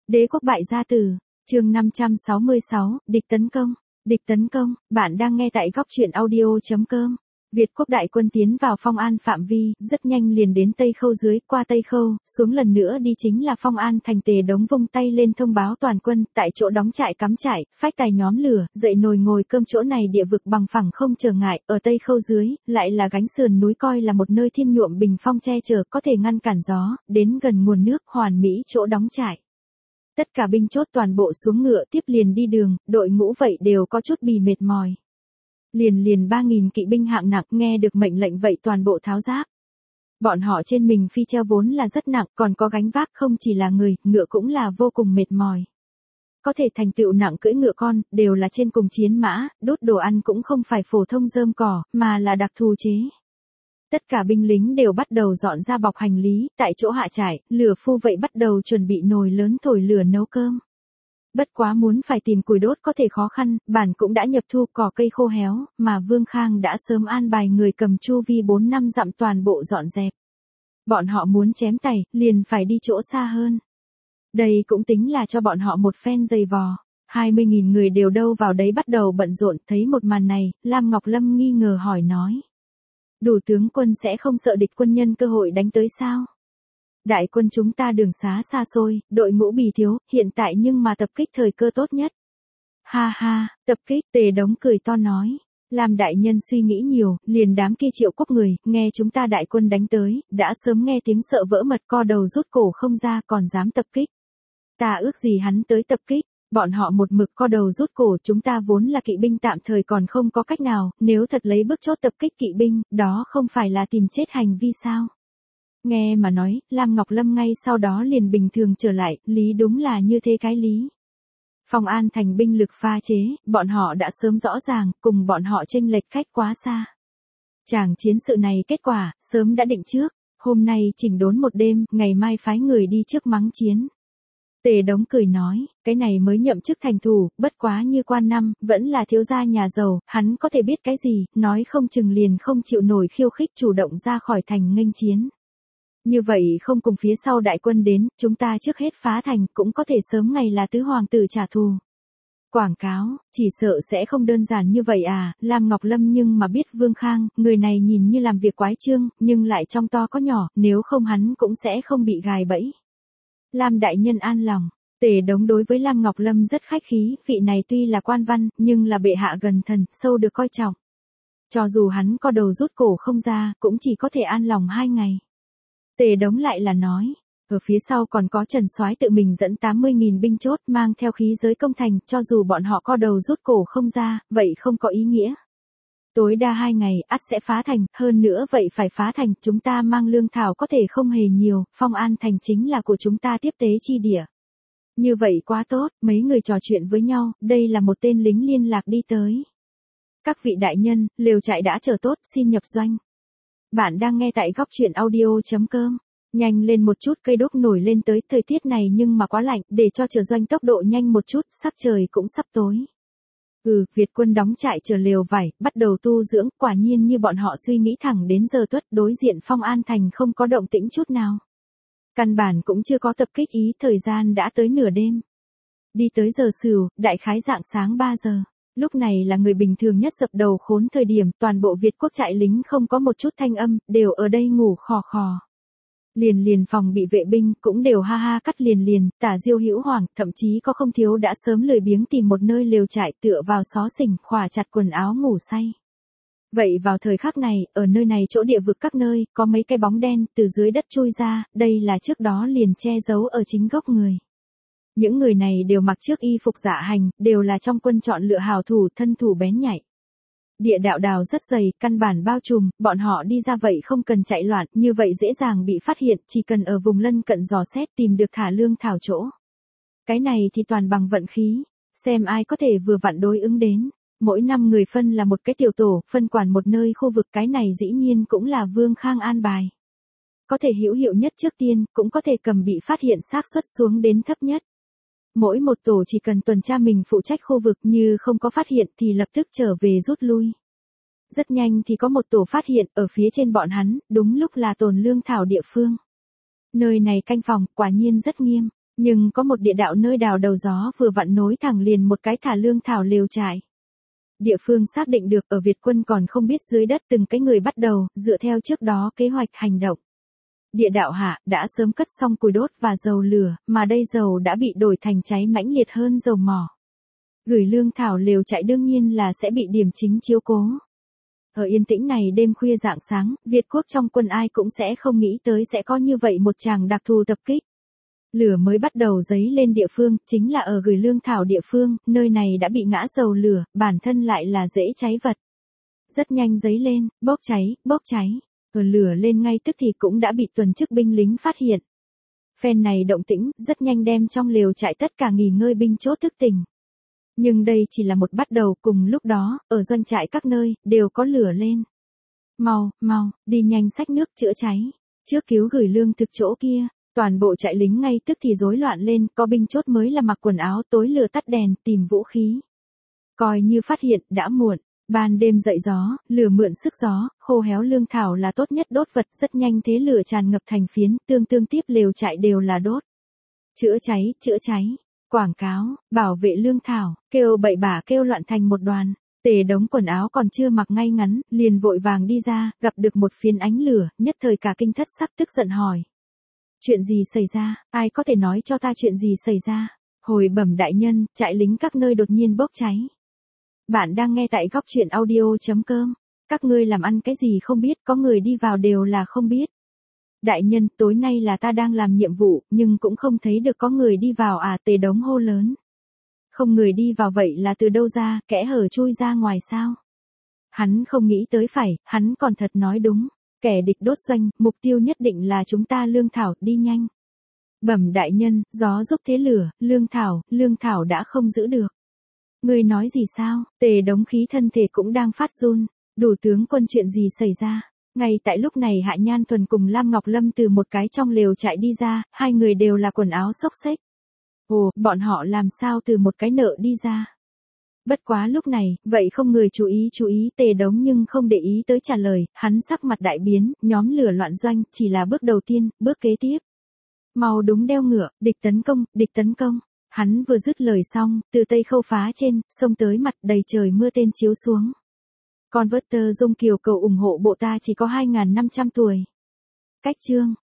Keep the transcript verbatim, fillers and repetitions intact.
Đế quốc bại gia tử, chương năm trăm sáu mươi sáu, địch tấn công. Địch tấn công, bạn đang nghe tại góc truyện audio.com. Việt quốc đại quân tiến vào Phong An phạm vi, rất nhanh liền đến Tây Khâu dưới, qua Tây Khâu, xuống lần nữa đi chính là Phong An thành. Tề Đống vung tay lên thông báo toàn quân, tại chỗ đóng trại cắm trại, phách tài nhóm lửa, dậy nồi ngồi cơm. Chỗ này địa vực bằng phẳng không trở ngại, ở Tây Khâu dưới, lại là gánh sườn núi, coi là một nơi thiên nhuộm bình phong che chở, có thể ngăn cản gió, đến gần nguồn nước, hoàn mỹ chỗ đóng trại. Tất cả binh chốt toàn bộ xuống ngựa tiếp liền đi đường, đội ngũ vậy đều có chút bì mệt mỏi. Liền liền ba nghìn kỵ binh hạng nặng nghe được mệnh lệnh vậy toàn bộ tháo giáp. Bọn họ trên mình phi treo vốn là rất nặng, còn có gánh vác không chỉ là người, ngựa cũng là vô cùng mệt mỏi. Có thể thành tựu nặng cưỡi ngựa con, đều là trên cùng chiến mã, đốt đồ ăn cũng không phải phổ thông rơm cỏ, mà là đặc thù chế. Tất cả binh lính đều bắt đầu dọn ra bọc hành lý, tại chỗ hạ trại, lửa phu vậy bắt đầu chuẩn bị nồi lớn thổi lửa nấu cơm. Bất quá muốn phải tìm củi đốt có thể khó khăn, bản cũng đã nhập thu, cỏ cây khô héo, mà Vương Khang đã sớm an bài người cầm chu vi bốn năm dặm toàn bộ dọn dẹp. Bọn họ muốn chém tày, liền phải đi chỗ xa hơn. Đây cũng tính là cho bọn họ một phen dày vò. hai mươi nghìn người đều đâu vào đấy bắt đầu bận rộn, thấy một màn này, Lam Ngọc Lâm nghi ngờ hỏi nói. Đủ tướng quân sẽ không sợ địch quân nhân cơ hội đánh tới sao? Đại quân chúng ta đường xá xa xôi, đội ngũ bì thiếu, hiện tại nhưng mà tập kích thời cơ tốt nhất. Ha ha, tập kích, Tề Đống cười to nói. Làm đại nhân suy nghĩ nhiều, liền đám kia Triệu Quốc người, nghe chúng ta đại quân đánh tới, đã sớm nghe tiếng sợ vỡ mật, co đầu rút cổ không ra, còn dám tập kích. Ta ước gì hắn tới tập kích. Bọn họ một mực co đầu rút cổ, chúng ta vốn là kỵ binh tạm thời còn không có cách nào, nếu thật lấy bước chốt tập kích kỵ binh, đó không phải là tìm chết hành vi sao? Nghe mà nói, Lam Ngọc Lâm ngay sau đó liền bình thường trở lại, lý đúng là như thế cái lý. Phong An thành binh lực pha chế, bọn họ đã sớm rõ ràng, cùng bọn họ chênh lệch cách quá xa. Chàng chiến sự này kết quả, sớm đã định trước, hôm nay chỉnh đốn một đêm, ngày mai phái người đi trước mắng chiến. Tề Đống cười nói, cái này mới nhậm chức thành thủ, bất quá như quan năm, vẫn là thiếu gia nhà giàu, hắn có thể biết cái gì, nói không chừng liền không chịu nổi khiêu khích chủ động ra khỏi thành nghênh chiến. Như vậy không cùng phía sau đại quân đến, chúng ta trước hết phá thành, cũng có thể sớm ngày là tứ hoàng tử trả thù. Quảng cáo, chỉ sợ sẽ không đơn giản như vậy à, Lam Ngọc Lâm nhưng mà biết Vương Khang, người này nhìn như làm việc quái trương, nhưng lại trong to có nhỏ, nếu không hắn cũng sẽ không bị gài bẫy. Lam đại nhân an lòng, Tề Đống đối với Lam Ngọc Lâm rất khách khí, vị này tuy là quan văn, nhưng là bệ hạ gần thần, sâu được coi trọng. Cho dù hắn co đầu rút cổ không ra, cũng chỉ có thể an lòng hai ngày. Tề Đống lại là nói, ở phía sau còn có Trần Soái tự mình dẫn tám mươi nghìn binh chốt mang theo khí giới công thành, cho dù bọn họ co đầu rút cổ không ra, vậy không có ý nghĩa. Tối đa hai ngày, ắt sẽ phá thành, hơn nữa vậy phải phá thành, chúng ta mang lương thảo có thể không hề nhiều, Phong An thành chính là của chúng ta tiếp tế chi địa. Như vậy quá tốt, mấy người trò chuyện với nhau, đây là một tên lính liên lạc đi tới. Các vị đại nhân, lều trại đã chờ tốt, xin nhập doanh. Bạn đang nghe tại góc truyện audio.com. Nhanh lên một chút, cây đốt nổi lên tới, thời tiết này nhưng mà quá lạnh, để cho chờ doanh tốc độ nhanh một chút, sắp trời cũng sắp tối. Ừ, Việt quân đóng trại chờ lều vải, bắt đầu tu dưỡng, quả nhiên như bọn họ suy nghĩ thẳng đến giờ tuất, đối diện Phong An thành không có động tĩnh chút nào. Căn bản cũng chưa có tập kích ý, thời gian đã tới nửa đêm. Đi tới giờ Sửu, đại khái rạng sáng ba giờ. Lúc này là người bình thường nhất dập đầu khốn thời điểm, toàn bộ Việt quốc trại lính không có một chút thanh âm, đều ở đây ngủ khò khò. Liền liền phòng bị vệ binh, cũng đều ha ha cắt liền liền, Tả Diêu Hữu Hoàng, thậm chí có không thiếu đã sớm lười biếng tìm một nơi lều trại tựa vào xó xỉnh, khỏa chặt quần áo ngủ say. Vậy vào thời khắc này, ở nơi này chỗ địa vực các nơi, có mấy cái bóng đen, từ dưới đất chui ra, đây là trước đó liền che giấu ở chính gốc người. Những người này đều mặc trước y phục dạ hành, đều là trong quân chọn lựa hào thủ, thân thủ bén nhạy. Địa đạo đào rất dày, căn bản bao trùm, bọn họ đi ra vậy không cần chạy loạn, như vậy dễ dàng bị phát hiện, chỉ cần ở vùng lân cận dò xét tìm được thả lương thảo chỗ. Cái này thì toàn bằng vận khí, xem ai có thể vừa vặn đối ứng đến. Mỗi năm người phân là một cái tiểu tổ, phân quản một nơi khu vực, cái này dĩ nhiên cũng là Vương Khang an bài. Có thể hữu hiệu nhất trước tiên, cũng có thể cầm bị phát hiện xác suất xuống đến thấp nhất. Mỗi một tổ chỉ cần tuần tra mình phụ trách khu vực, như không có phát hiện thì lập tức trở về rút lui. Rất nhanh thì có một tổ phát hiện, ở phía trên bọn hắn, đúng lúc là tồn lương thảo địa phương. Nơi này canh phòng, quả nhiên rất nghiêm. Nhưng có một địa đạo nơi đào đầu gió vừa vặn nối thẳng liền một cái thả lương thảo lều trại. Địa phương xác định được ở Việt quân còn không biết dưới đất từng cái người bắt đầu, dựa theo trước đó kế hoạch hành động. Địa đạo hạ đã sớm cất xong củi đốt và dầu lửa, mà đây dầu đã bị đổi thành cháy mãnh liệt hơn dầu mỏ. Gửi lương thảo lều trại đương nhiên là sẽ bị điểm chính chiếu cố. Ở yên tĩnh này đêm khuya rạng sáng, Việt quốc trong quân ai cũng sẽ không nghĩ tới sẽ có như vậy một tràng đặc thù tập kích. Lửa mới bắt đầu dấy lên địa phương, chính là ở gửi lương thảo địa phương, nơi này đã bị ngã dầu lửa, bản thân lại là dễ cháy vật. Rất nhanh dấy lên, bốc cháy, bốc cháy. Ở lửa lên ngay tức thì cũng đã bị tuần chức binh lính phát hiện. Phen này động tĩnh, rất nhanh đem trong lều trại tất cả nghỉ ngơi binh chốt thức tỉnh. Nhưng đây chỉ là một bắt đầu, cùng lúc đó, ở doanh trại các nơi, đều có lửa lên. Mau, mau, đi nhanh xách nước chữa cháy. Trước cứu gửi lương thực chỗ kia, toàn bộ trại lính ngay tức thì rối loạn lên, có binh chốt mới là mặc quần áo tối lửa tắt đèn, tìm vũ khí. Coi như phát hiện, đã muộn. Ban đêm dậy gió, lửa mượn sức gió, khô héo lương thảo là tốt nhất đốt vật, rất nhanh thế lửa tràn ngập thành phiến, tương tương tiếp lều trại đều là đốt. Chữa cháy, chữa cháy. Quảng cáo, bảo vệ lương thảo, kêu bậy bạ kêu loạn thành một đoàn. Tề đống quần áo còn chưa mặc ngay ngắn, liền vội vàng đi ra, gặp được một phiến ánh lửa, nhất thời cả kinh thất sắc tức giận hỏi. Chuyện gì xảy ra, ai có thể nói cho ta chuyện gì xảy ra? Hồi bẩm đại nhân, trại lính các nơi đột nhiên bốc cháy. Bạn đang nghe tại góc truyện audio chấm com. Các ngươi làm ăn cái gì không biết, có người đi vào đều là không biết. Đại nhân, tối nay là ta đang làm nhiệm vụ, nhưng cũng không thấy được có người đi vào à, Tề đống hô lớn. Không người đi vào vậy là từ đâu ra, kẽ hở chui ra ngoài sao? Hắn không nghĩ tới phải, hắn còn thật nói đúng. Kẻ địch đốt doanh, mục tiêu nhất định là chúng ta lương thảo, đi nhanh. Bẩm đại nhân, gió giúp thế lửa, lương thảo, lương thảo đã không giữ được. Ngươi nói gì sao? Tề đống khí thân thể cũng đang phát run. Đủ tướng quân chuyện gì xảy ra? Ngay tại lúc này Hạ Nhan Thuần cùng Lam Ngọc Lâm từ một cái trong lều trại đi ra, hai người đều là quần áo xốc xếch. Ồ, bọn họ làm sao từ một cái nợ đi ra? Bất quá lúc này, vậy không người chú ý chú ý Tề đống nhưng không để ý tới trả lời, hắn sắc mặt đại biến, nhóm lửa loạn doanh, chỉ là bước đầu tiên, bước kế tiếp. Mau đúng đeo ngựa, địch tấn công, địch tấn công. Hắn vừa dứt lời xong, từ tây khâu phá trên, xông tới mặt đầy trời mưa tên chiếu xuống. Converter Dung Kiều cầu ủng hộ bộ ta chỉ có hai nghìn năm trăm tuổi. Cách chương.